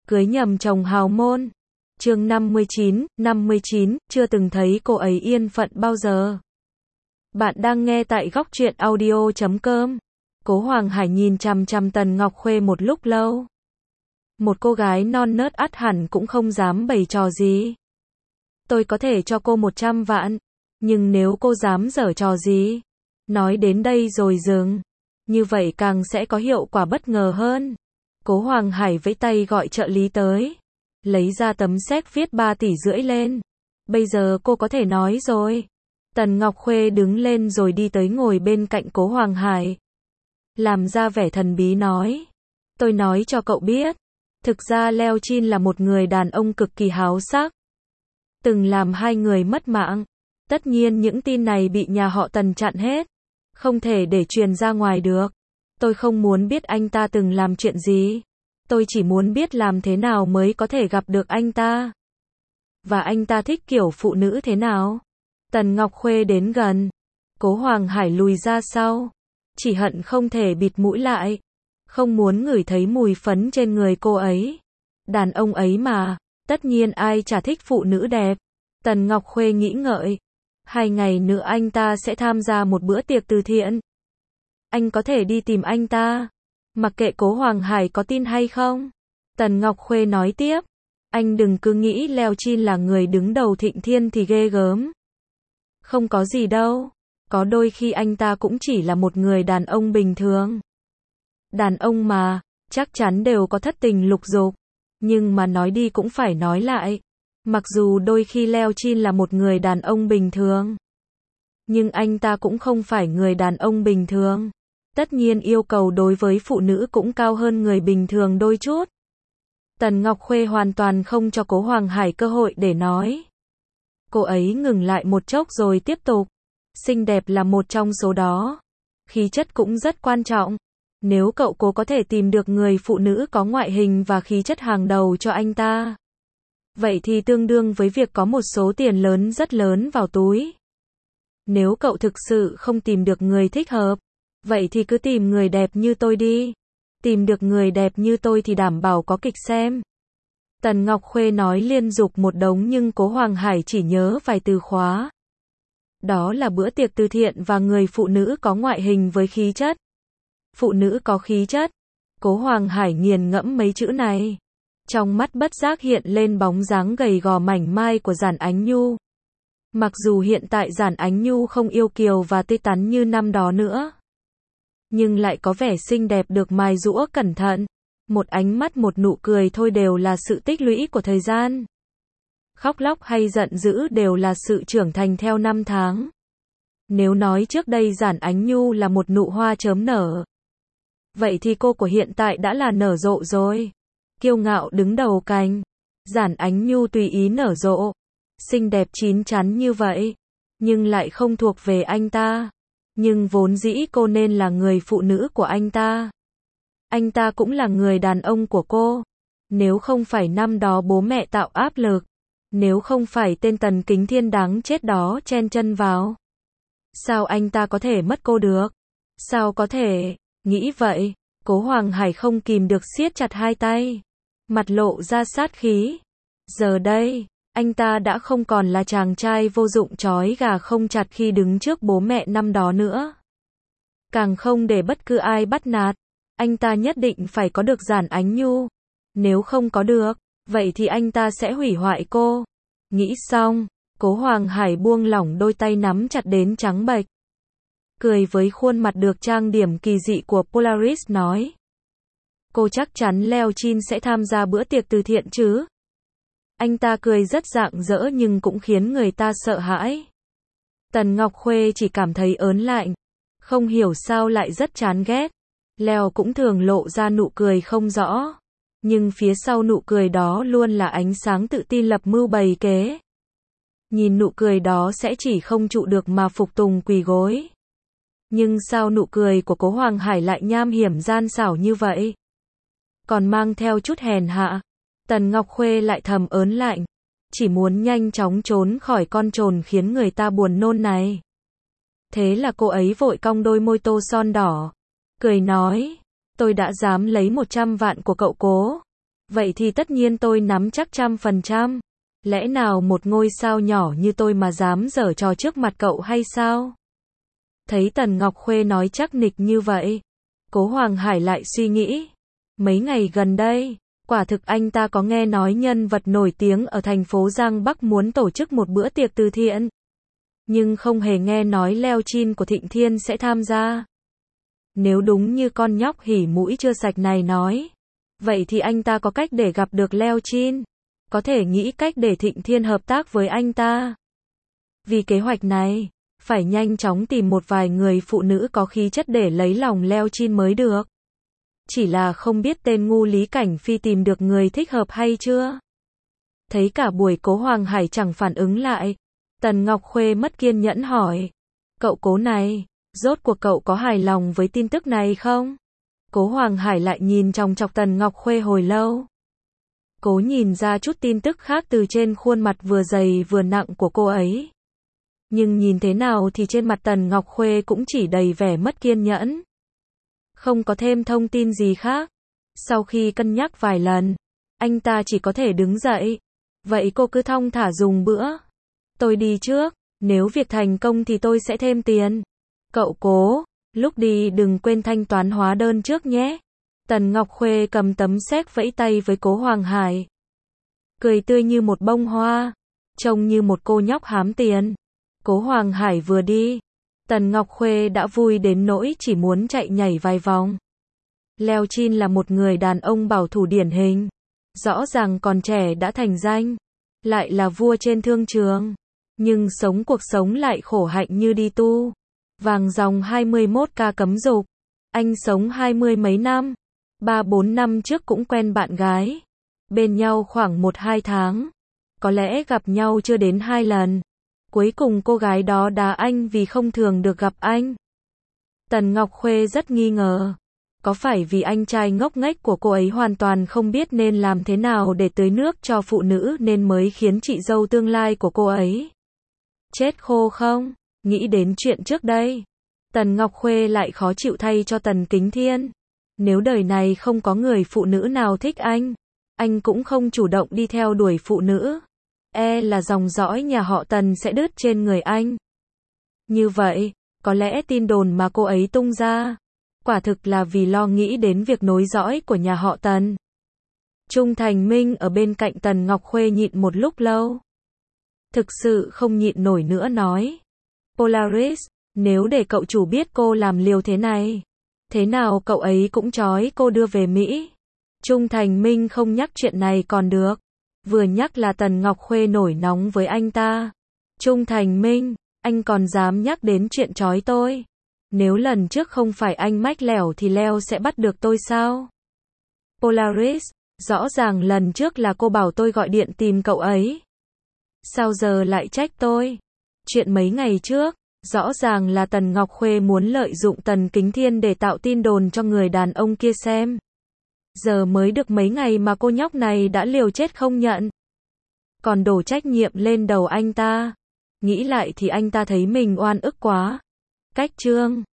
Cưới nhầm chồng hào môn. Chương 59, chưa từng thấy cô ấy yên phận bao giờ. Bạn đang nghe tại góc truyện audio.com. Cố Hoàng Hải nhìn chằm chằm Tần Ngọc Khuê một lúc lâu. Một cô gái non nớt ắt hẳn cũng không dám bày trò gì. Tôi có thể cho cô 100 vạn, nhưng nếu cô dám giở trò gì, nói đến đây rồi dừng, như vậy càng sẽ có hiệu quả bất ngờ hơn. Cố Hoàng Hải vẫy tay gọi trợ lý tới, lấy ra tấm séc viết 3,5 tỷ lên. Bây giờ cô có thể nói rồi. Tần Ngọc Khuê đứng lên rồi đi tới ngồi bên cạnh Cố Hoàng Hải. Làm ra vẻ thần bí nói. Tôi nói cho cậu biết, thực ra Leo Chin là một người đàn ông cực kỳ háo sắc. Từng làm 2 người mất mạng. Tất nhiên những tin này bị nhà họ Tần chặn hết. Không thể để truyền ra ngoài được. Tôi không muốn biết anh ta từng làm chuyện gì. Tôi chỉ muốn biết làm thế nào mới có thể gặp được anh ta. Và anh ta thích kiểu phụ nữ thế nào. Tần Ngọc Khuê đến gần. Cố Hoàng Hải lùi ra sau. Chỉ hận không thể bịt mũi lại. Không muốn ngửi thấy mùi phấn trên người cô ấy. Đàn ông ấy mà, tất nhiên ai chả thích phụ nữ đẹp. Tần Ngọc Khuê nghĩ ngợi. 2 ngày nữa anh ta sẽ tham gia một bữa tiệc từ thiện. Anh có thể đi tìm anh ta. Mặc kệ Cố Hoàng Hải có tin hay không. Tần Ngọc Khuê nói tiếp. Anh đừng cứ nghĩ Leo Chin là người đứng đầu Thịnh Thiên thì ghê gớm. Không có gì đâu. Có đôi khi anh ta cũng chỉ là một người đàn ông bình thường. Đàn ông mà, chắc chắn đều có thất tình lục dục. Nhưng mà nói đi cũng phải nói lại. Mặc dù đôi khi Leo Chin là một người đàn ông bình thường. Nhưng anh ta cũng không phải người đàn ông bình thường. Tất nhiên yêu cầu đối với phụ nữ cũng cao hơn người bình thường đôi chút. Tần Ngọc Khuê hoàn toàn không cho Cố Hoàng Hải cơ hội để nói. Cô ấy ngừng lại một chốc rồi tiếp tục. Xinh đẹp là một trong số đó. Khí chất cũng rất quan trọng. Nếu cậu cố có thể tìm được người phụ nữ có ngoại hình và khí chất hàng đầu cho anh ta, vậy thì tương đương với việc có một số tiền lớn rất lớn vào túi. Nếu cậu thực sự không tìm được người thích hợp, vậy thì cứ tìm người đẹp như tôi đi. Tìm được người đẹp như tôi thì đảm bảo có kịch xem. Tần Ngọc Khuê nói liên tục một đống nhưng Cố Hoàng Hải chỉ nhớ vài từ khóa. Đó là bữa tiệc từ thiện và người phụ nữ có ngoại hình với khí chất. Phụ nữ có khí chất. Cố Hoàng Hải nghiền ngẫm mấy chữ này. Trong mắt bất giác hiện lên bóng dáng gầy gò mảnh mai của Giản Ánh Nhu. Mặc dù hiện tại Giản Ánh Nhu không yêu kiều và tươi tắn như năm đó nữa, nhưng lại có vẻ xinh đẹp được mài giũa cẩn thận. Một ánh mắt một nụ cười thôi đều là sự tích lũy của thời gian. Khóc lóc hay giận dữ đều là sự trưởng thành theo năm tháng. Nếu nói trước đây Giản Ánh Nhu là một nụ hoa chớm nở, vậy thì cô của hiện tại đã là nở rộ rồi. Kiêu ngạo đứng đầu cành. Giản Ánh Nhu tùy ý nở rộ. Xinh đẹp chín chắn như vậy. Nhưng lại không thuộc về anh ta. Nhưng vốn dĩ cô nên là người phụ nữ của anh ta. Anh ta cũng là người đàn ông của cô. Nếu không phải năm đó bố mẹ tạo áp lực. Nếu không phải tên Tần Kính Thiên đáng chết đó chen chân vào. Sao anh ta có thể mất cô được? Sao có thể? Nghĩ vậy, Cố Hoàng Hải không kìm được siết chặt hai tay. Mặt lộ ra sát khí. Giờ đây, anh ta đã không còn là chàng trai vô dụng trói gà không chặt khi đứng trước bố mẹ năm đó nữa. Càng không để bất cứ ai bắt nạt. Anh ta nhất định phải có được Giản Ánh Nhu. Nếu không có được, vậy thì anh ta sẽ hủy hoại cô. Nghĩ xong, Cố Hoàng Hải buông lỏng đôi tay nắm chặt đến trắng bệch. Cười với khuôn mặt được trang điểm kỳ dị của Polaris nói. Cô chắc chắn Leo Chin sẽ tham gia bữa tiệc từ thiện chứ? Anh ta cười rất rạng rỡ nhưng cũng khiến người ta sợ hãi. Tần Ngọc Khuê chỉ cảm thấy ớn lạnh. Không hiểu sao lại rất chán ghét. Leo cũng thường lộ ra nụ cười không rõ. Nhưng phía sau nụ cười đó luôn là ánh sáng tự tin lập mưu bày kế. Nhìn nụ cười đó sẽ chỉ không trụ được mà phục tùng quỳ gối. Nhưng sao nụ cười của Cố Hoàng Hải lại nham hiểm gian xảo như vậy? Còn mang theo chút hèn hạ. Tần Ngọc Khuê lại thầm ớn lạnh. Chỉ muốn nhanh chóng trốn khỏi con trồn khiến người ta buồn nôn này. Thế là cô ấy vội cong đôi môi tô son đỏ. Cười nói. Tôi đã dám lấy 100 vạn của cậu Cố. Vậy thì tất nhiên tôi nắm chắc 100%. Lẽ nào một ngôi sao nhỏ như tôi mà dám giở trò trước mặt cậu hay sao? Thấy Tần Ngọc Khuê nói chắc nịch như vậy, Cố Hoàng Hải lại suy nghĩ. Mấy ngày gần đây, quả thực anh ta có nghe nói nhân vật nổi tiếng ở thành phố Giang Bắc muốn tổ chức một bữa tiệc từ thiện. Nhưng không hề nghe nói Leo Chin của Thịnh Thiên sẽ tham gia. Nếu đúng như con nhóc hỉ mũi chưa sạch này nói, vậy thì anh ta có cách để gặp được Leo Chin. Có thể nghĩ cách để Thịnh Thiên hợp tác với anh ta. Vì kế hoạch này, phải nhanh chóng tìm một vài người phụ nữ có khí chất để lấy lòng Leo Chin mới được. Chỉ là không biết tên ngu Lý Cảnh Phi tìm được người thích hợp hay chưa. Thấy cả buổi Cố Hoàng Hải chẳng phản ứng lại, Tần Ngọc Khuê mất kiên nhẫn hỏi. Cậu Cố này, rốt cuộc cậu có hài lòng với tin tức này không? Cố Hoàng Hải lại nhìn chòng chọc Tần Ngọc Khuê hồi lâu. Cố nhìn ra chút tin tức khác từ trên khuôn mặt vừa dày vừa nặng của cô ấy. Nhưng nhìn thế nào thì trên mặt Tần Ngọc Khuê cũng chỉ đầy vẻ mất kiên nhẫn. Không có thêm thông tin gì khác. Sau khi cân nhắc vài lần, anh ta chỉ có thể đứng dậy. Vậy cô cứ thong thả dùng bữa. Tôi đi trước, nếu việc thành công thì tôi sẽ thêm tiền. Cậu Cố, lúc đi đừng quên thanh toán hóa đơn trước nhé. Tần Ngọc Khuê cầm tấm séc vẫy tay với Cố Hoàng Hải. Cười tươi như một bông hoa, trông như một cô nhóc hám tiền. Cố Hoàng Hải vừa đi, Tần Ngọc Khuê đã vui đến nỗi chỉ muốn chạy nhảy vài vòng. Leo Chin là một người đàn ông bảo thủ điển hình. Rõ ràng còn trẻ đã thành danh, lại là vua trên thương trường. Nhưng sống cuộc sống lại khổ hạnh như đi tu. Vàng dòng 21K cấm dục. Anh sống 20 mấy năm. 3-4 năm trước cũng quen bạn gái. Bên nhau khoảng 1-2 tháng. Có lẽ gặp nhau chưa đến 2 lần. Cuối cùng cô gái đó đá anh vì không thường được gặp anh. Tần Ngọc Khuê rất nghi ngờ. Có phải vì anh trai ngốc nghếch của cô ấy hoàn toàn không biết nên làm thế nào để tưới nước cho phụ nữ nên mới khiến chị dâu tương lai của cô ấy chết khô không? Nghĩ đến chuyện trước đây, Tần Ngọc Khuê lại khó chịu thay cho Tần Kính Thiên. Nếu đời này không có người phụ nữ nào thích anh cũng không chủ động đi theo đuổi phụ nữ. Là dòng dõi nhà họ Tần sẽ đứt trên người anh. Như vậy, có lẽ tin đồn mà cô ấy tung ra, quả thực là vì lo nghĩ đến việc nối dõi của nhà họ Tần. Trung Thành Minh ở bên cạnh Tần Ngọc Khuê nhịn một lúc lâu. Thực sự không nhịn nổi nữa nói. Polaris, nếu để cậu chủ biết cô làm liều thế này, thế nào cậu ấy cũng trói cô đưa về Mỹ. Trung Thành Minh không nhắc chuyện này còn được. Vừa nhắc là Tần Ngọc Khuê nổi nóng với anh ta. Trung Thành Minh, anh còn dám nhắc đến chuyện trói tôi. Nếu lần trước không phải anh mách lẻo thì Leo sẽ bắt được tôi sao? Polaris, rõ ràng lần trước là cô bảo tôi gọi điện tìm cậu ấy. Sao giờ lại trách tôi? Chuyện mấy ngày trước, rõ ràng là Tần Ngọc Khuê muốn lợi dụng Tần Kính Thiên để tạo tin đồn cho người đàn ông kia xem. Giờ mới được mấy ngày mà cô nhóc này đã liều chết không nhận. Còn đổ trách nhiệm lên đầu anh ta. Nghĩ lại thì anh ta thấy mình oan ức quá. Cách chương